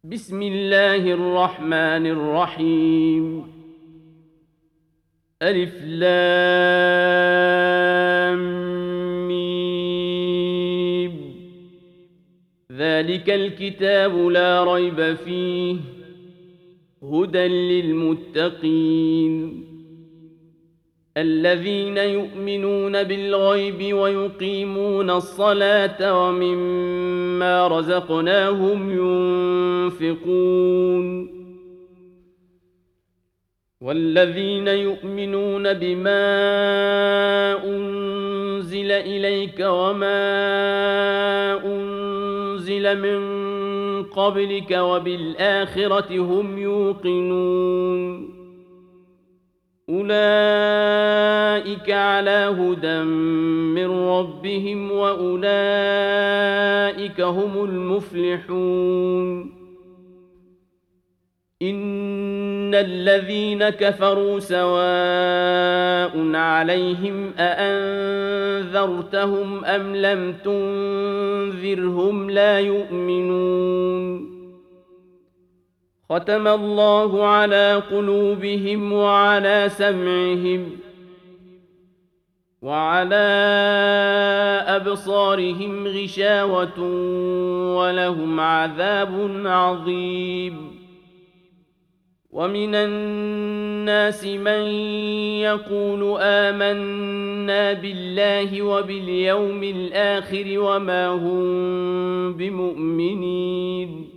بسم الله الرحمن الرحيم. ألف لام ميم. ذلك الكتاب لا ريب فيه هدى للمتقين الذين يؤمنون بالغيب ويقيمون الصلاة ومما رزقناهم ينفقون والذين يؤمنون بما أنزل إليك وما أنزل من قبلك وبالآخرة هم يوقنون أولئك على هدى من ربهم وأولئك هم المفلحون. إن الذين كفروا سواء عليهم أأنذرتهم أم لم تنذرهم لا يؤمنون. ختم الله على قلوبهم وعلى سمعهم وعلى أبصارهم غشاوة ولهم عذاب عظيم. ومن الناس من يقول آمنا بالله وباليوم الآخر وما هم بمؤمنين.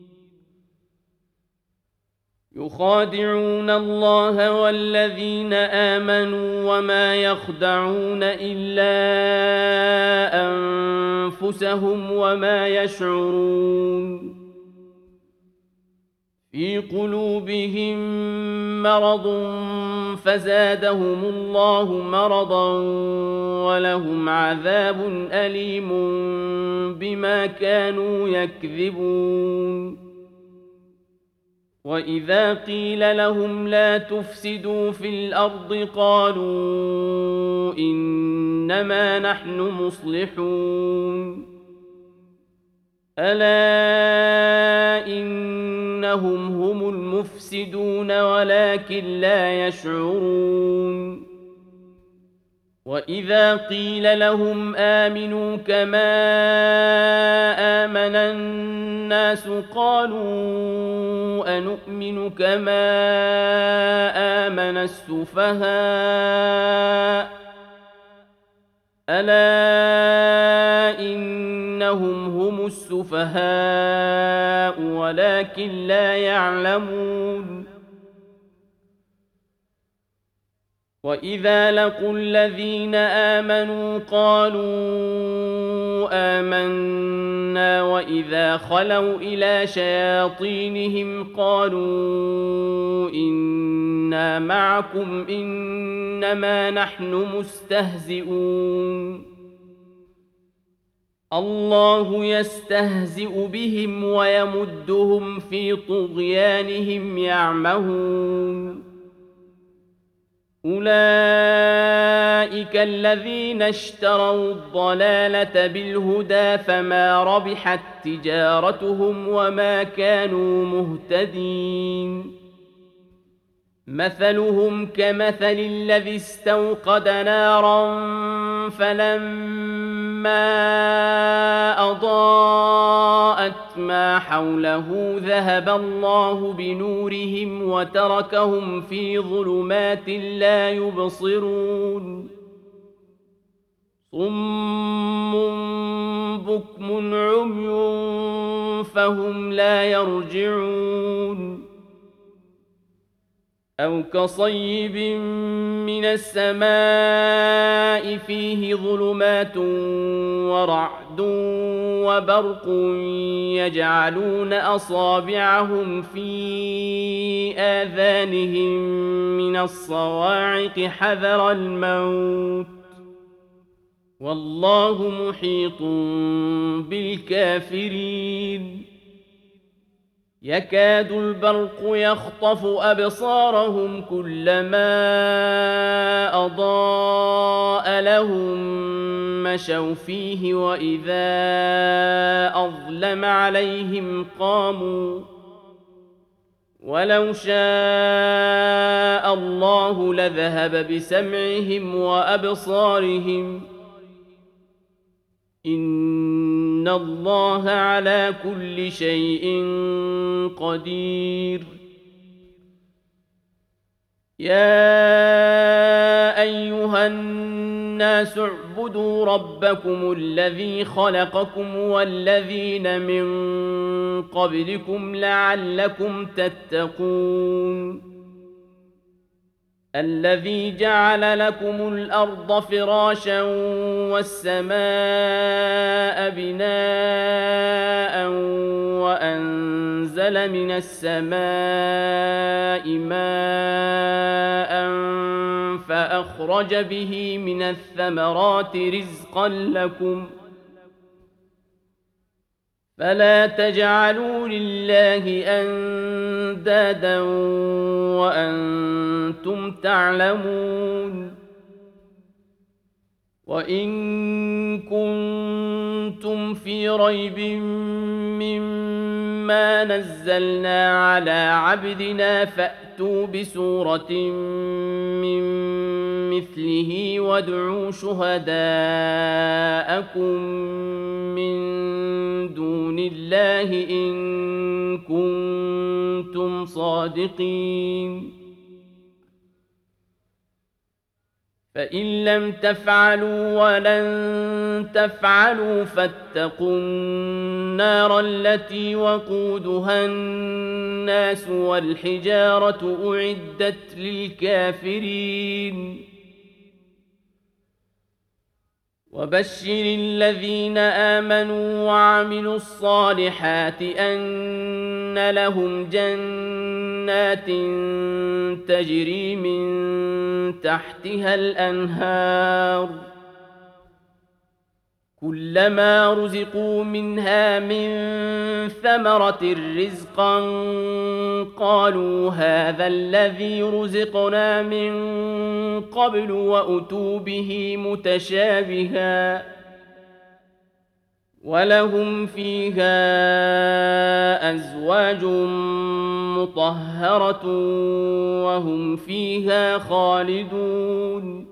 يخادعون الله والذين آمنوا وما يخدعون إلا أنفسهم وما يشعرون. في قلوبهم مرض فزادهم الله مرضا ولهم عذاب أليم بما كانوا يكذبون. وإذا قيل لهم لا تفسدوا في الأرض قالوا إنما نحن مصلحون. ألا إنهم هم المفسدون ولكن لا يشعرون. وإذا قيل لهم آمنوا كما آمن الناس قالوا أنؤمن كما آمن السفهاء. ألا إنهم هم السفهاء ولكن لا يعلمون. وإذا لقوا الذين آمنوا قالوا آمنا وإذا خلوا إلى شياطينهم قالوا إنا معكم إنما نحن مستهزئون. الله يستهزئ بهم ويمدهم في طغيانهم يعمهون. أولئك الذين اشتروا الضلالة بالهدى فما ربحت تجارتهم وما كانوا مهتدين. مثلهم كمثل الذي استوقد نارا فلما أضاءت ما حوله ذهب الله بنورهم وتركهم في ظلمات لا يبصرون. صم بكم عمي فهم لا يرجعون. أو كصيب من السماء فيه ظلمات ورعد وبرق يجعلون أصابعهم في آذانهم من الصواعق حذر الموت والله محيط بالكافرين. يكاد البرق يخطف أبصارهم كلما أضاء لهم مشوا فيه وإذا أظلم عليهم قاموا ولو شاء الله لذهب بسمعهم وأبصارهم إن الله على كل شيء قدير يا أيها الناس اعبدوا ربكم الذي خلقكم والذين من قبلكم لعلكم تتقون الذي جعل لكم الأرض فراشا والسماء بناء وأنزل من السماء ماء فأخرج به من الثمرات رزقا لكم فلا تجعلوا لله أندادا وأنتم تعلمون وإن كنتم في ريب مما نزلنا على عبدنا فأتوا بسورة من مثله وادعوا شهداءكم من دون الله إن كنتم صادقين فإن لم تفعلوا ولن تفعلوا فاتقوا النار التي وقودها الناس والحجارة أعدت للكافرين وبشر الذين آمنوا وعملوا الصالحات أن لهم جنات تجري من تحتها الأنهار كلما رزقوا منها من ثمرة رزقا قالوا هذا الذي رزقنا من قبل وأتوا به متشابها ولهم فيها أزواج مطهرة وهم فيها خالدون